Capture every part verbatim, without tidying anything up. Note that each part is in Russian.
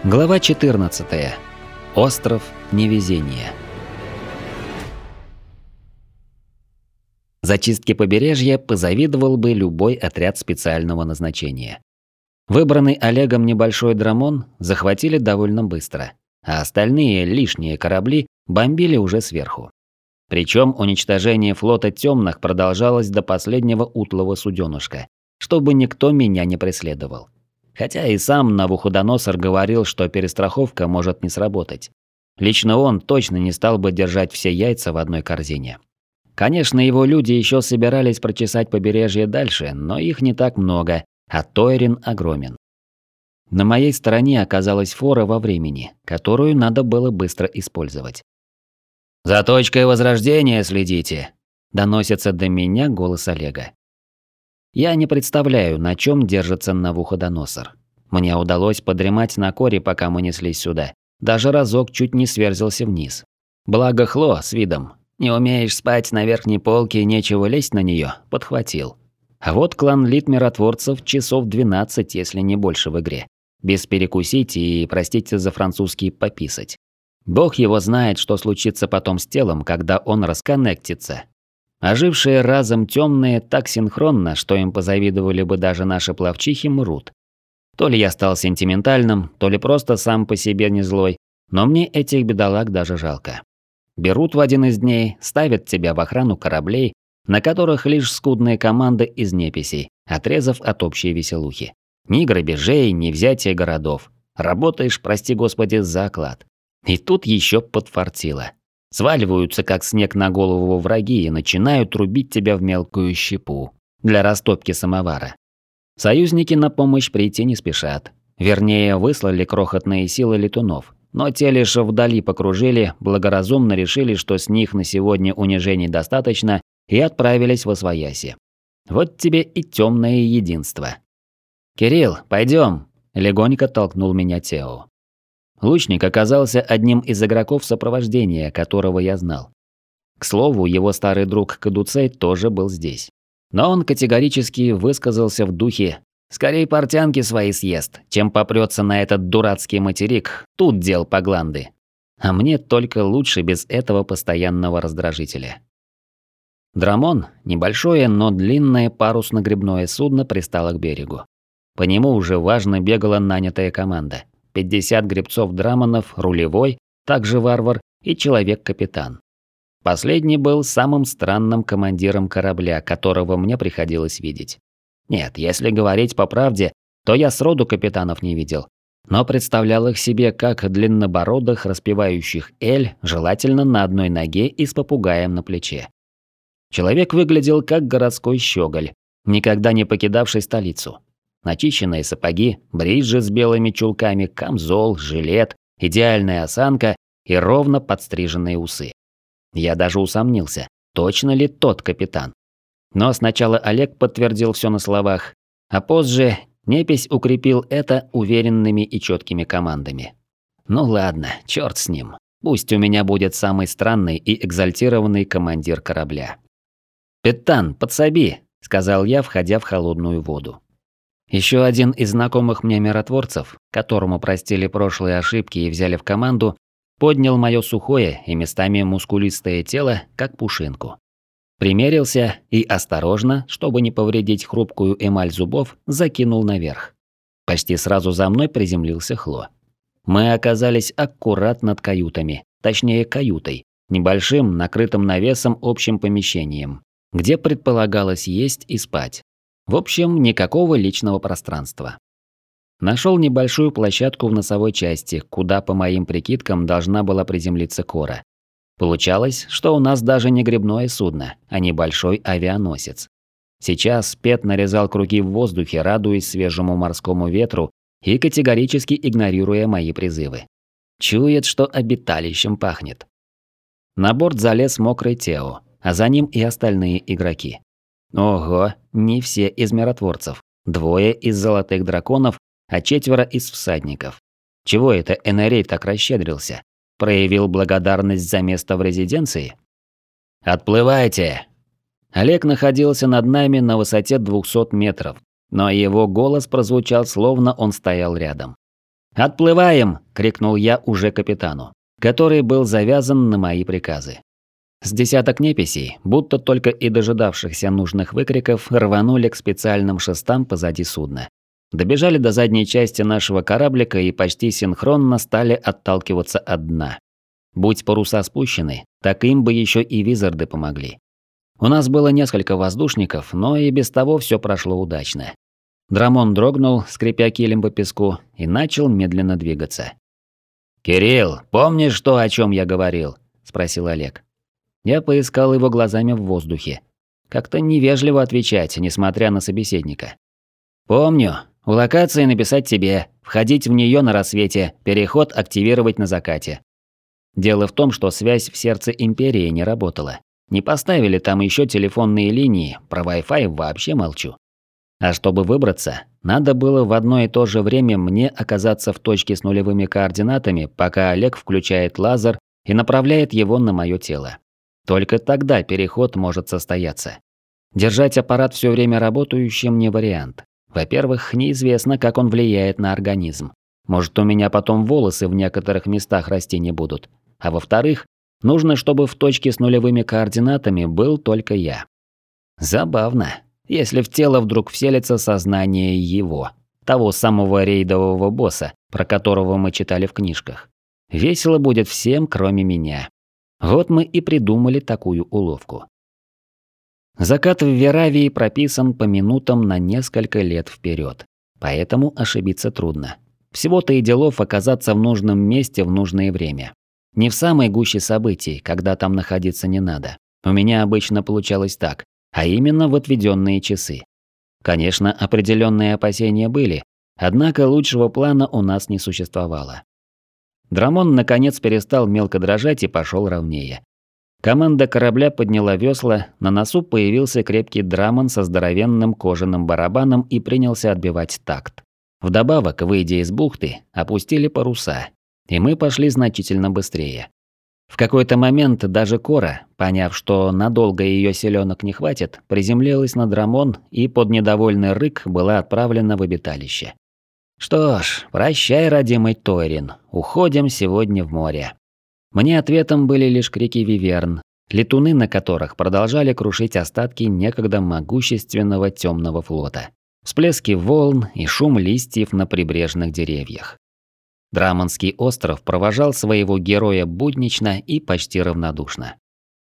Глава четырнадцатая. Остров невезения. Зачистке побережья позавидовал бы любой отряд специального назначения. Выбранный Олегом небольшой драмон захватили довольно быстро, а остальные лишние корабли бомбили уже сверху. Причем уничтожение флота темных продолжалось до последнего утлого суденышка, чтобы никто меня не преследовал. Хотя и сам Навуходоносор говорил, что перестраховка может не сработать. Лично он точно не стал бы держать все яйца в одной корзине. Конечно, его люди еще собирались прочесать побережье дальше, но их не так много, а Тойрин огромен. На моей стороне оказалась фора во времени, которую надо было быстро использовать. «За точкой возрождения следите!» – доносится до меня голос Олега. Я не представляю, на чем держится Навуходоносор. Мне удалось подремать на коре, пока мы неслись сюда. Даже разок чуть не сверзился вниз. Благо Хло с видом. Не умеешь спать на верхней полке и нечего лезть на нее, подхватил. А вот клан Лит-миротворцев часов двенадцать, если не больше в игре. Без перекусить и, простите за французский, пописать. Бог его знает, что случится потом с телом, когда он расконнектится. Ожившие разом темные так синхронно, что им позавидовали бы даже наши пловчихи, мрут. То ли я стал сентиментальным, то ли просто сам по себе не злой, но мне этих бедолаг даже жалко. Берут в один из дней, ставят тебя в охрану кораблей, на которых лишь скудные команды из неписей, отрезав от общей веселухи. Ни грабежей, ни взятия городов. Работаешь, прости господи, за оклад. И тут еще подфартило. Сваливаются, как снег на голову враги, и начинают рубить тебя в мелкую щепу для растопки самовара. Союзники на помощь прийти не спешат. Вернее, выслали крохотные силы летунов, но те лишь вдали покружили, благоразумно решили, что с них на сегодня унижений достаточно, и отправились восвояси. Вот тебе и темное единство. «Кирилл, пойдем!» – легонько толкнул меня Тео. Лучник оказался одним из игроков сопровождения, которого я знал. К слову, его старый друг Кадуцей тоже был здесь. Но он категорически высказался в духе «Скорей портянки свои съест, чем попрется на этот дурацкий материк, тут дел по гланды». А мне только лучше без этого постоянного раздражителя. Драмон, небольшое, но длинное парусно-гребное судно, пристало к берегу. По нему уже важно бегала нанятая команда. пятьдесят гребцов-драмонов, рулевой, также варвар и человек-капитан. Последний был самым странным командиром корабля, которого мне приходилось видеть. Нет, если говорить по правде, то я сроду капитанов не видел, но представлял их себе как длиннобородых, распевающих эль, желательно на одной ноге и с попугаем на плече. Человек выглядел как городской щеголь, никогда не покидавший столицу. Начищенные сапоги, бриджи с белыми чулками, камзол, жилет, идеальная осанка и ровно подстриженные усы. Я даже усомнился, точно ли тот капитан. Но сначала Олег подтвердил все на словах, а позже непись укрепил это уверенными и четкими командами. Ну ладно, черт с ним. Пусть у меня будет самый странный и экзальтированный командир корабля. «Петтан, подсоби», – сказал я, входя в холодную воду. Еще один из знакомых мне миротворцев, которому простили прошлые ошибки и взяли в команду, поднял мое сухое и местами мускулистое тело, как пушинку. Примерился и осторожно, чтобы не повредить хрупкую эмаль зубов, закинул наверх. Почти сразу за мной приземлился Хло. Мы оказались аккурат над каютами, точнее каютой, небольшим, накрытым навесом общим помещением, где предполагалось есть и спать. В общем, никакого личного пространства. Нашел небольшую площадку в носовой части, куда, по моим прикидкам, должна была приземлиться Кора. Получалось, что у нас даже не гребное судно, а небольшой авианосец. Сейчас Пет нарезал круги в воздухе, радуясь свежему морскому ветру и категорически игнорируя мои призывы. Чует, что обиталищем пахнет. На борт залез мокрый Тео, а за ним и остальные игроки. Ого, не все из миротворцев. Двое из золотых драконов, а четверо из всадников. Чего это Энерей так расщедрился? Проявил благодарность за место в резиденции? «Отплывайте!» Олег находился над нами на высоте двухсот метров, но его голос прозвучал, словно он стоял рядом. «Отплываем!» – крикнул я уже капитану, который был завязан на мои приказы. С десяток неписей, будто только и дожидавшихся нужных выкриков, рванули к специальным шестам позади судна. Добежали до задней части нашего кораблика и почти синхронно стали отталкиваться от дна. Будь паруса спущены, так им бы еще и визарды помогли. У нас было несколько воздушников, но и без того все прошло удачно. Драмон дрогнул, скрипя килем по песку, и начал медленно двигаться. «Кирилл, помнишь то, о чем я говорил?» – спросил Олег. Я поискал его глазами в воздухе. Как-то невежливо отвечать, несмотря на собеседника. «Помню. У локации написать тебе, входить в нее на рассвете, переход активировать на закате». Дело в том, что связь в сердце Империи не работала. Не поставили там еще телефонные линии, про Wi-Fi вообще молчу. А чтобы выбраться, надо было в одно и то же время мне оказаться в точке с нулевыми координатами, пока Олег включает лазер и направляет его на мое тело. Только тогда переход может состояться. Держать аппарат все время работающим не вариант. Во-первых, неизвестно, как он влияет на организм. Может, у меня потом волосы в некоторых местах расти не будут. А во-вторых, нужно, чтобы в точке с нулевыми координатами был только я. Забавно, если в тело вдруг вселится сознание его, того самого рейдового босса, про которого мы читали в книжках. Весело будет всем, кроме меня. Вот мы и придумали такую уловку. Закат в Веравии прописан по минутам на несколько лет вперед, поэтому ошибиться трудно. Всего-то и делов оказаться в нужном месте в нужное время. Не в самой гуще событий, когда там находиться не надо. У меня обычно получалось так, а именно в отведенные часы. Конечно, определенные опасения были, однако лучшего плана у нас не существовало. Драмон наконец перестал мелко дрожать и пошел ровнее. Команда корабля подняла весла, на носу появился крепкий драмон со здоровенным кожаным барабаном и принялся отбивать такт. Вдобавок, выйдя из бухты, опустили паруса, и мы пошли значительно быстрее. В какой-то момент даже Кора, поняв, что надолго ее селенок не хватит, приземлилась на драмон и под недовольный рык была отправлена в обиталище. Что ж, прощай, родимый Тойрин, уходим сегодня в море. Мне ответом были лишь крики виверн, летуны на которых продолжали крушить остатки некогда могущественного темного флота. Всплески волн и шум листьев на прибрежных деревьях. Драмонский остров провожал своего героя буднично и почти равнодушно.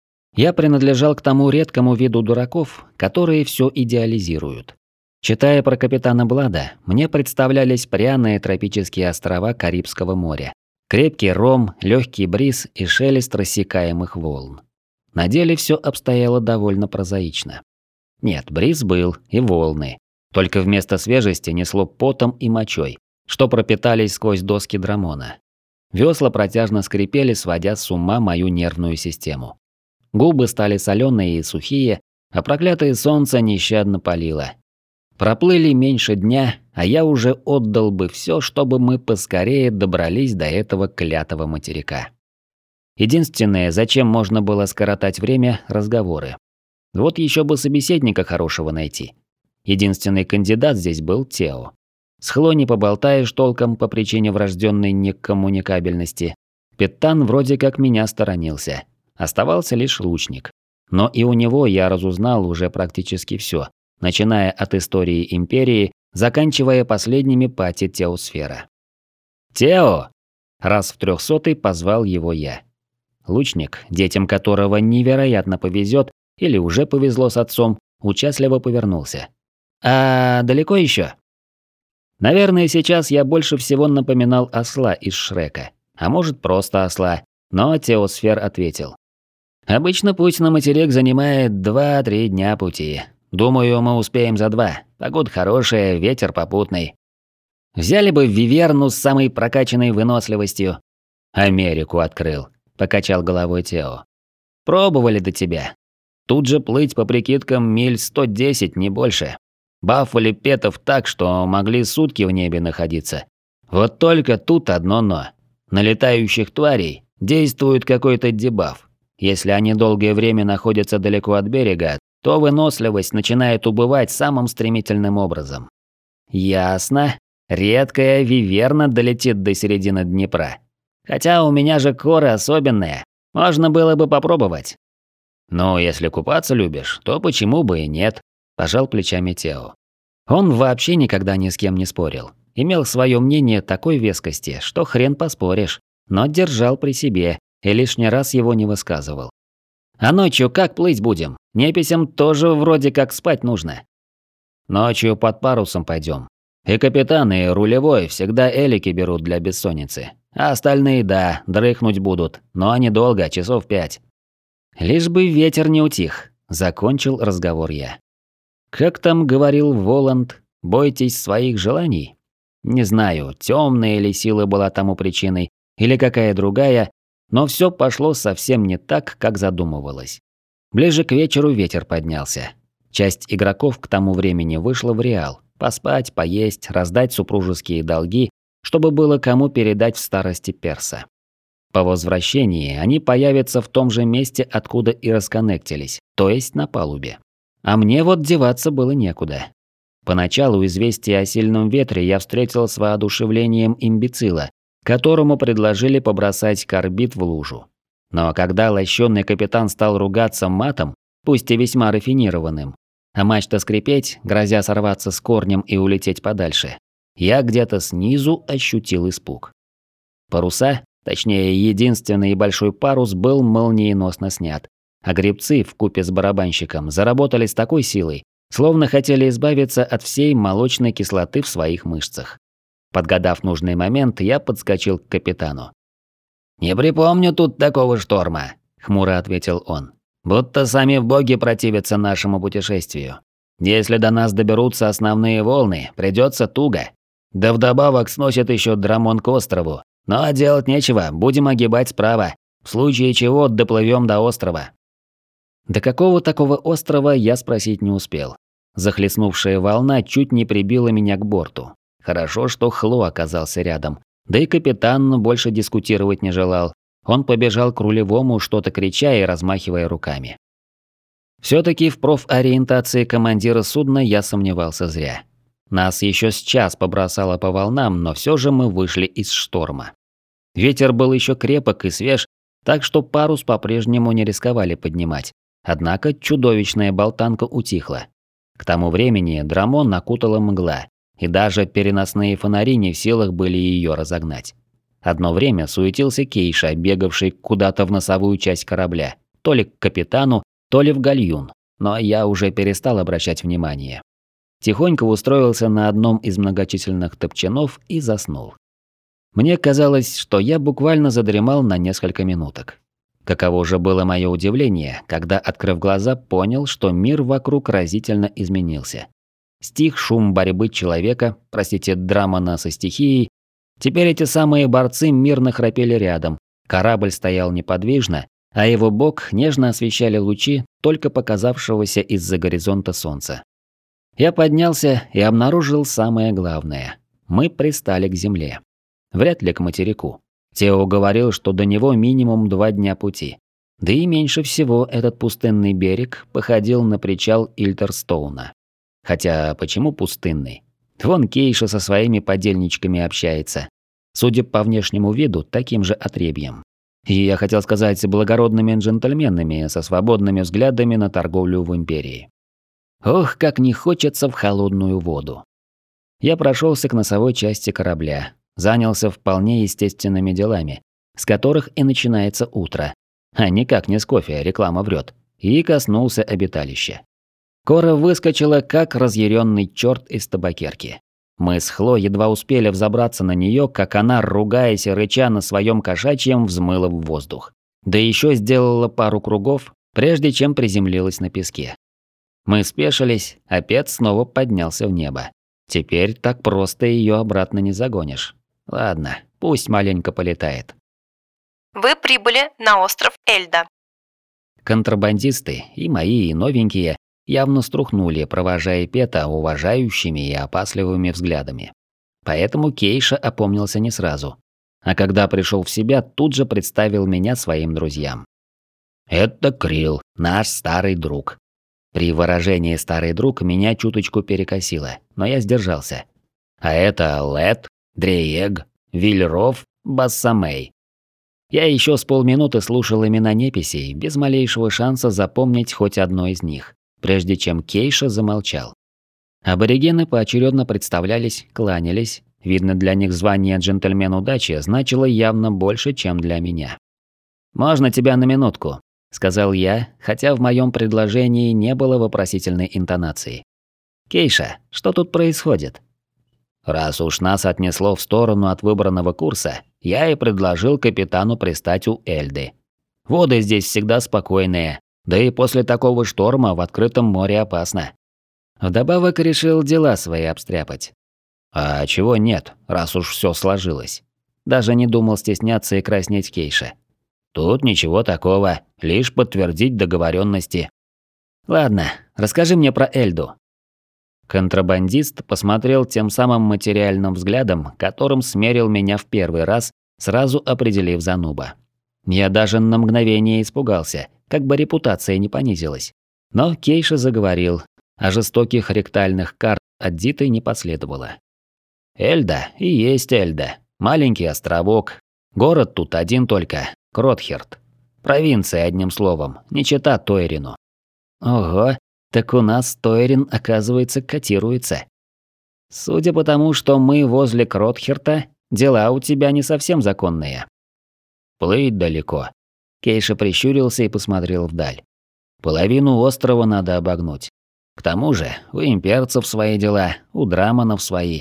Я принадлежал к тому редкому виду дураков, которые все идеализируют. Читая про капитана Блада, мне представлялись пряные тропические острова Карибского моря. Крепкий ром, легкий бриз и шелест рассекаемых волн. На деле все обстояло довольно прозаично. Нет, бриз был и волны. Только вместо свежести несло потом и мочой, что пропитались сквозь доски драмона. Весла протяжно скрипели, сводя с ума мою нервную систему. Губы стали соленые и сухие, а проклятое солнце нещадно палило. Проплыли меньше дня, а я уже отдал бы все, чтобы мы поскорее добрались до этого клятого материка. Единственное, зачем можно было скоротать время – разговоры. Вот еще бы собеседника хорошего найти. Единственный кандидат здесь был Тео. С Хло не поболтаешь толком по причине врожденной некоммуникабельности. Петтан вроде как меня сторонился. Оставался лишь лучник. Но и у него я разузнал уже практически все, начиная от истории Империи, заканчивая последними пати Теосфера. «Тео!» Раз в трехсотый позвал его я. Лучник, детям которого невероятно повезет, или уже повезло с отцом, участливо повернулся. «А далеко еще?» Наверное, сейчас я больше всего напоминал осла из Шрека. А может, просто осла. Но Теосфер ответил. «Обычно путь на материк занимает два-три дня пути. Думаю, мы успеем за два. Погода хорошая, ветер попутный. Взяли бы Виверну с самой прокачанной выносливостью». «Америку открыл», – покачал головой Тео. «Пробовали до тебя. Тут же плыть по прикидкам миль сто десять, не больше. Бафали петов так, что могли сутки в небе находиться. Вот только тут одно «но». На летающих тварей действует какой-то дебаф. Если они долгое время находятся далеко от берега, то выносливость начинает убывать самым стремительным образом». «Ясно», Редкая виверна долетит до середины Днепра. Хотя у меня же коры особенные, можно было бы попробовать. Ну, если купаться любишь, то почему бы и нет, пожал плечами Тео. Он вообще никогда ни с кем не спорил. Имел свое мнение такой вескости, что хрен поспоришь, но держал при себе и лишний раз его не высказывал. А ночью как плыть будем? Неписям тоже вроде как спать нужно. Ночью под парусом пойдем. И капитан, и рулевой всегда элики берут для бессонницы. А остальные, да, дрыхнуть будут, но недолго, часов пять. Лишь бы ветер не утих, закончил разговор я. Как там говорил Воланд, бойтесь своих желаний? Не знаю, темная ли сила была тому причиной, или какая другая, но все пошло совсем не так, как задумывалось. Ближе к вечеру ветер поднялся. Часть игроков к тому времени вышла в Реал. Поспать, поесть, раздать супружеские долги, чтобы было кому передать в старости перса. По возвращении они появятся в том же месте, откуда и расконнектились, то есть на палубе. А мне вот деваться было некуда. Поначалу известие о сильном ветре я встретил с воодушевлением имбецила, которому предложили побросать карбид в лужу. Но когда лощеный капитан стал ругаться матом, пусть и весьма рафинированным, а мачта скрипеть, грозя сорваться с корнем и улететь подальше, я где-то снизу ощутил испуг. Паруса, точнее единственный большой парус, был молниеносно снят, а гребцы вкупе с барабанщиком заработали с такой силой, словно хотели избавиться от всей молочной кислоты в своих мышцах. Подгадав нужный момент, я подскочил к капитану. «Не припомню тут такого шторма», – хмуро ответил он. «Будто сами боги противятся нашему путешествию. Если до нас доберутся основные волны, придется туго. Да вдобавок сносит еще Драмон к острову. Но делать нечего, будем огибать справа. В случае чего доплывем до острова». До какого такого острова я спросить не успел. Захлестнувшая волна чуть не прибила меня к борту. Хорошо, что Хло оказался рядом. Да и капитан больше дискутировать не желал. Он побежал к рулевому, что-то крича и размахивая руками. Все-таки в профориентации командира судна я сомневался зря. Нас еще с час побросало по волнам, но все же мы вышли из шторма. Ветер был еще крепок и свеж, так что парус по-прежнему не рисковали поднимать. Однако чудовищная болтанка утихла. К тому времени Драмон накутала мгла, и даже переносные фонари не в силах были ее разогнать. Одно время суетился Кейша, бегавший куда-то в носовую часть корабля, то ли к капитану, то ли в гальюн, но я уже перестал обращать внимание. Тихонько устроился на одном из многочисленных топчанов и заснул. Мне казалось, что я буквально задремал на несколько минуток. Каково же было мое удивление, когда, открыв глаза, понял, что мир вокруг разительно изменился. Стих шум борьбы человека, простите, Драмона со стихией. Теперь эти самые борцы мирно храпели рядом, корабль стоял неподвижно, а его бок нежно освещали лучи только показавшегося из-за горизонта солнца. Я поднялся и обнаружил самое главное. Мы пристали к земле. Вряд ли к материку. Тео говорил, что до него минимум два дня пути. Да и меньше всего этот пустынный берег походил на причал Ильтерстоуна. Хотя почему пустынный? Вон Кейша со своими подельничками общается. Судя по внешнему виду, таким же отребьем. И я хотел сказать, благородными джентльменами со свободными взглядами на торговлю в империи. Ох, как не хочется в холодную воду. Я прошелся к носовой части корабля, занялся вполне естественными делами, с которых и начинается утро. А никак не с кофе, реклама врет. И коснулся обиталища. Кора выскочила, как разъяренный черт из табакерки. Мы с Хло едва успели взобраться на нее, как она, ругаясь и рыча на своем кошачьем, взмыла в воздух. Да еще сделала пару кругов, прежде чем приземлилась на песке. Мы спешились, а Пет снова поднялся в небо. Теперь так просто ее обратно не загонишь. Ладно, пусть маленько полетает. Вы прибыли на остров Эльда. Контрабандисты, и мои, и новенькие, явно струхнули, провожая Пета уважающими и опасливыми взглядами. Поэтому Кейша опомнился не сразу. А когда пришел в себя, тут же представил меня своим друзьям. «Это Крил, наш старый друг». При выражении «старый друг» меня чуточку перекосило, но я сдержался. А это Лет, Дреег, Вильров, Бассамей. Я еще с полминуты слушал имена неписей, без малейшего шанса запомнить хоть одно из них, прежде чем Кейша замолчал. Аборигены поочередно представлялись, кланялись. Видно, для них звание джентльмен удачи значило явно больше, чем для меня. «Можно тебя на минутку?» – сказал я, хотя в моем предложении не было вопросительной интонации. «Кейша, что тут происходит?» Раз уж нас отнесло в сторону от выбранного курса, я и предложил капитану пристать у Эльды. Воды здесь всегда спокойные, да и после такого шторма в открытом море опасно. Вдобавок решил дела свои обстряпать. А чего нет, раз уж все сложилось. Даже не думал стесняться и краснеть Кейша. Тут ничего такого, лишь подтвердить договоренности. Ладно, расскажи мне про Эльду. Контрабандист посмотрел тем самым материальным взглядом, которым смерил меня в первый раз, сразу определив за нуба. Я даже на мгновение испугался, как бы репутация не понизилась. Но Кейша заговорил, а жестоких ректальных карт от Диты не последовало. Эльда и есть Эльда. Маленький островок. Город тут один только – Кротхерт. Провинция, одним словом, не чета Тойрину. Ого, так у нас Тойрин, оказывается, котируется. Судя по тому, что мы возле Кротхерта, дела у тебя не совсем законные. Плыть далеко. Кейша прищурился и посмотрел вдаль. Половину острова надо обогнуть. К тому же, у имперцев свои дела, у драманов свои.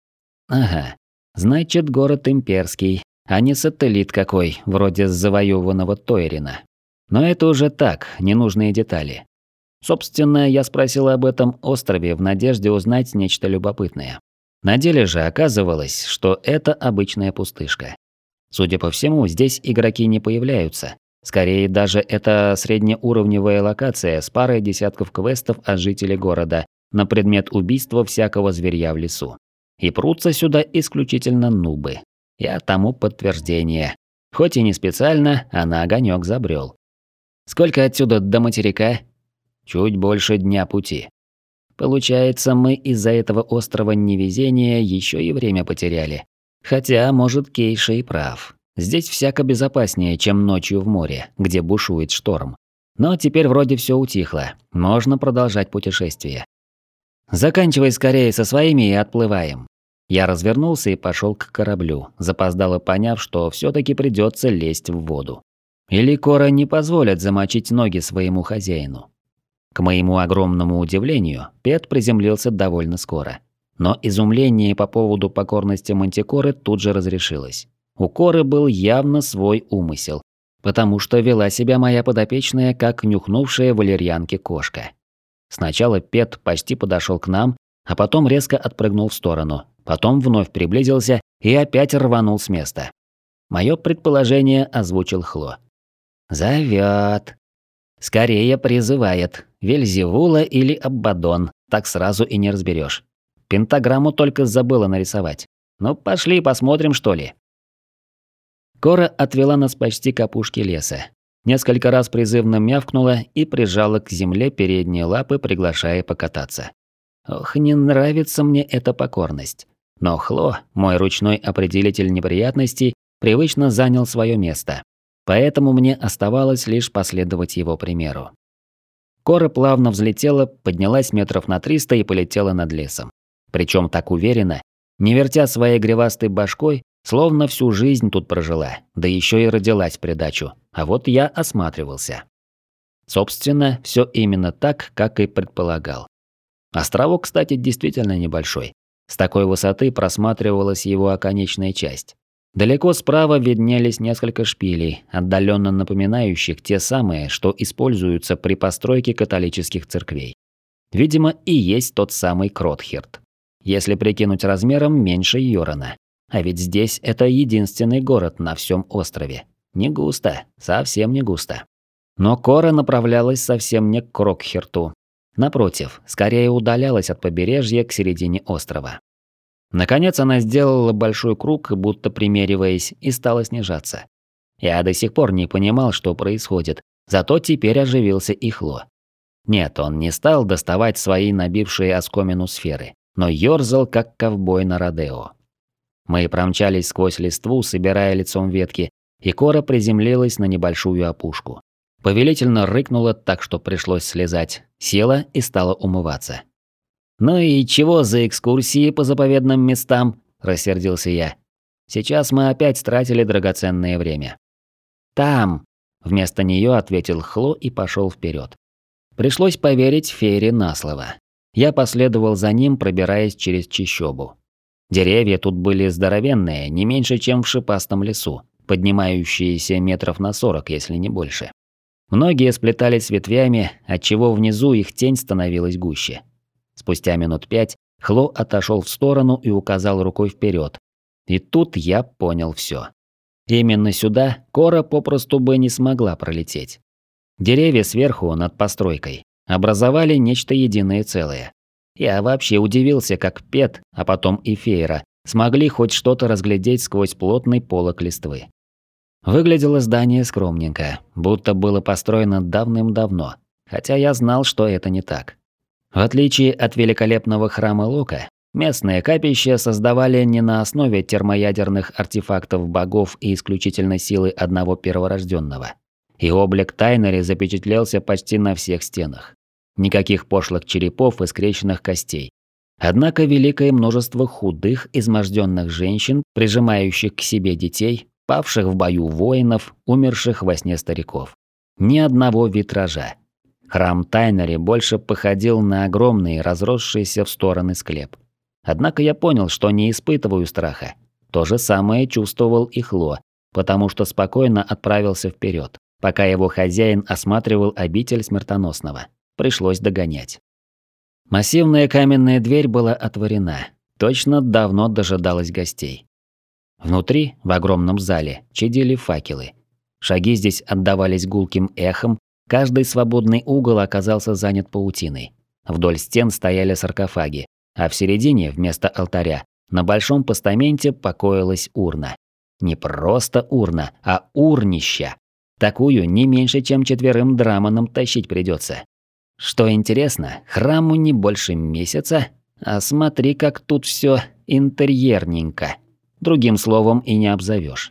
Ага, значит, город имперский, а не сателлит какой, вроде завоеванного Тойрина. Но это уже так, ненужные детали. Собственно, я спросил об этом острове в надежде узнать нечто любопытное. На деле же оказывалось, что это обычная пустышка. Судя по всему, здесь игроки не появляются. Скорее, даже это среднеуровневая локация с парой десятков квестов от жителей города на предмет убийства всякого зверья в лесу. И прутся сюда исключительно нубы. Я тому подтверждение. Хоть и не специально, а на огонёк забрел. Сколько отсюда до материка? Чуть больше дня пути. Получается, мы из-за этого острова невезения еще и время потеряли. Хотя, может, Кейша и прав. Здесь всяко безопаснее, чем ночью в море, где бушует шторм. Но теперь вроде все утихло. Можно продолжать путешествие. Заканчивай скорее со своими и отплываем. Я развернулся и пошел к кораблю, запоздало поняв, что все-таки придется лезть в воду. Или Кора не позволят замочить ноги своему хозяину. К моему огромному удивлению, Пет приземлился довольно скоро. Но изумление по поводу покорности Мантикоры тут же разрешилось. У Коры был явно свой умысел, потому что вела себя моя подопечная как нюхнувшая валерьянки кошка. Сначала Пет почти подошел к нам, а потом резко отпрыгнул в сторону, потом вновь приблизился и опять рванул с места. Мое предположение озвучил Хло. «Зовёт. Скорее призывает. Вельзевула или Аббадон, так сразу и не разберешь. Пентаграмму только забыла нарисовать. Ну пошли посмотрим, что ли». Кора отвела нас почти к опушке леса. Несколько раз призывно мявкнула и прижала к земле передние лапы, приглашая покататься. Ох, не нравится мне эта покорность. Но Хло, мой ручной определитель неприятностей, привычно занял свое место. Поэтому мне оставалось лишь последовать его примеру. Кора плавно взлетела, поднялась метров на триста и полетела над лесом. Причем так уверенно, не вертя своей гривастой башкой, словно всю жизнь тут прожила, да еще и родилась в придачу. А вот я осматривался. Собственно, все именно так, как и предполагал. Островок, кстати, действительно небольшой. С такой высоты просматривалась его оконечная часть. Далеко справа виднелись несколько шпилей, отдаленно напоминающих те самые, что используются при постройке католических церквей. Видимо, и есть тот самый Кротхерт. Если прикинуть размером, меньше Йорона. А ведь здесь это единственный город на всем острове. Не густо, совсем не густо. Но Кора направлялась совсем не к Кротхерту. Напротив, скорее удалялась от побережья к середине острова. Наконец она сделала большой круг, будто примериваясь, и стала снижаться. Я до сих пор не понимал, что происходит, зато теперь оживился и Хло. Нет, он не стал доставать свои набившие оскомину сферы. но ёрзал, как ковбой на родео. Мы промчались сквозь листву, собирая лицом ветки, и Кора приземлилась на небольшую опушку. Повелительно рыкнула так, что пришлось слезать, села и стала умываться. «Ну и чего за экскурсии по заповедным местам?» – рассердился я. «Сейчас мы опять тратили драгоценное время». «Там!» – вместо нее ответил Хло и пошел вперед. Пришлось поверить Фейре на слово. Я последовал за ним, пробираясь через чащобу. Деревья тут были здоровенные, не меньше, чем в шипастом лесу, поднимающиеся метров на сорок, если не больше. Многие сплетались ветвями, отчего внизу их тень становилась гуще. Спустя минут пять Хло отошел в сторону и указал рукой вперед. И тут я понял все. Именно сюда Кора попросту бы не смогла пролететь. Деревья сверху, над постройкой, образовали нечто единое целое. Я вообще удивился, как Пет, а потом и Фейра, смогли хоть что-то разглядеть сквозь плотный полог листвы. Выглядело здание скромненько, будто было построено давным-давно, хотя я знал, что это не так. В отличие от великолепного храма Лока, местные капища создавали не на основе термоядерных артефактов богов и исключительной силы одного перворожденного. И облик Тайнери запечатлелся почти на всех стенах. Никаких пошлых черепов и скрещенных костей. Однако великое множество худых, изможденных женщин, прижимающих к себе детей, павших в бою воинов, умерших во сне стариков. Ни одного витража. Храм Тайнери больше походил на огромный, разросшийся в стороны склеп. Однако я понял, что не испытываю страха. То же самое чувствовал и Хло, потому что спокойно отправился вперед, пока его хозяин осматривал обитель смертоносного. Пришлось догонять. Массивная каменная дверь была отворена. Точно давно дожидалась гостей. Внутри, в огромном зале, чадили факелы. Шаги здесь отдавались гулким эхом, каждый свободный угол оказался занят паутиной. Вдоль стен стояли саркофаги, а в середине, вместо алтаря, на большом постаменте покоилась урна. Не просто урна, а урнища. Такую не меньше, чем четверым драманам тащить придется. Что интересно, храму не больше месяца, а смотри, как тут все интерьерненько. Другим словом и не обзовешь.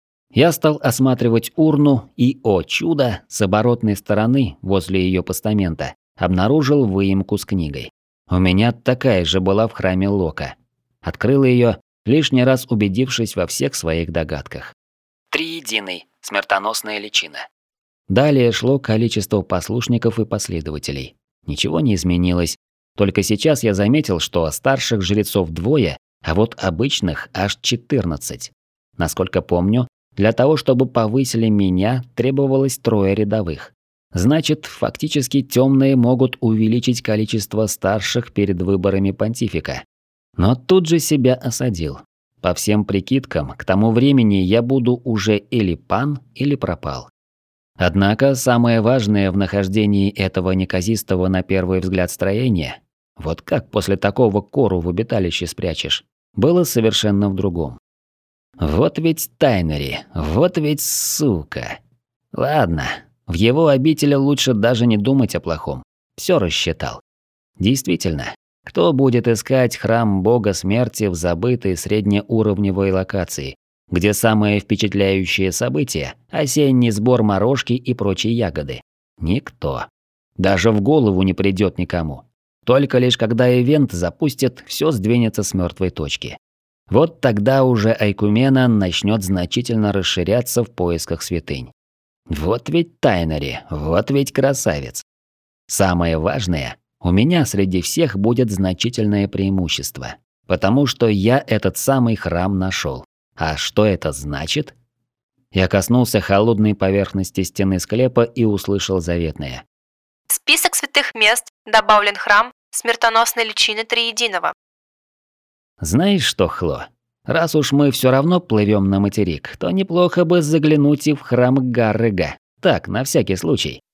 Я стал осматривать урну и, о чудо, с оборотной стороны, возле ее постамента, обнаружил выемку с книгой. У меня такая же была в храме Лока. Открыл ее, лишний раз убедившись во всех своих догадках. Триединый, смертоносная личина. Далее шло количество послушников и последователей. Ничего не изменилось. Только сейчас я заметил, что старших жрецов двое, а вот обычных аж четырнадцать. Насколько помню, для того, чтобы повысили меня, требовалось трое рядовых. Значит, фактически темные могут увеличить количество старших перед выборами понтифика. Но тут же себя осадил. По всем прикидкам, к тому времени я буду уже или пан, или пропал. Однако самое важное в нахождении этого неказистого на первый взгляд строения, вот как после такого Кору в обиталище спрячешь, было совершенно в другом. Вот ведь Тайнери, вот ведь сука. Ладно, в его обители лучше даже не думать о плохом. Все рассчитал. Действительно, кто будет искать храм бога смерти в забытой среднеуровневой локации, где самое впечатляющее событие – осенний сбор морожки и прочие ягоды? Никто. Даже в голову не придет никому. Только лишь когда ивент запустят, все сдвинется с мертвой точки. Вот тогда уже Айкумена начнет значительно расширяться в поисках святынь. Вот ведь Тайнери, вот ведь красавец. Самое важное, у меня среди всех будет значительное преимущество, потому что я этот самый храм нашел. А что это значит? Я коснулся холодной поверхности стены склепа и услышал заветное. В список святых мест добавлен храм смертоносной личины Триединого. Знаешь что, Хло? Раз уж мы все равно плывем на материк, то неплохо бы заглянуть и в храм Гаррега. Так, на всякий случай.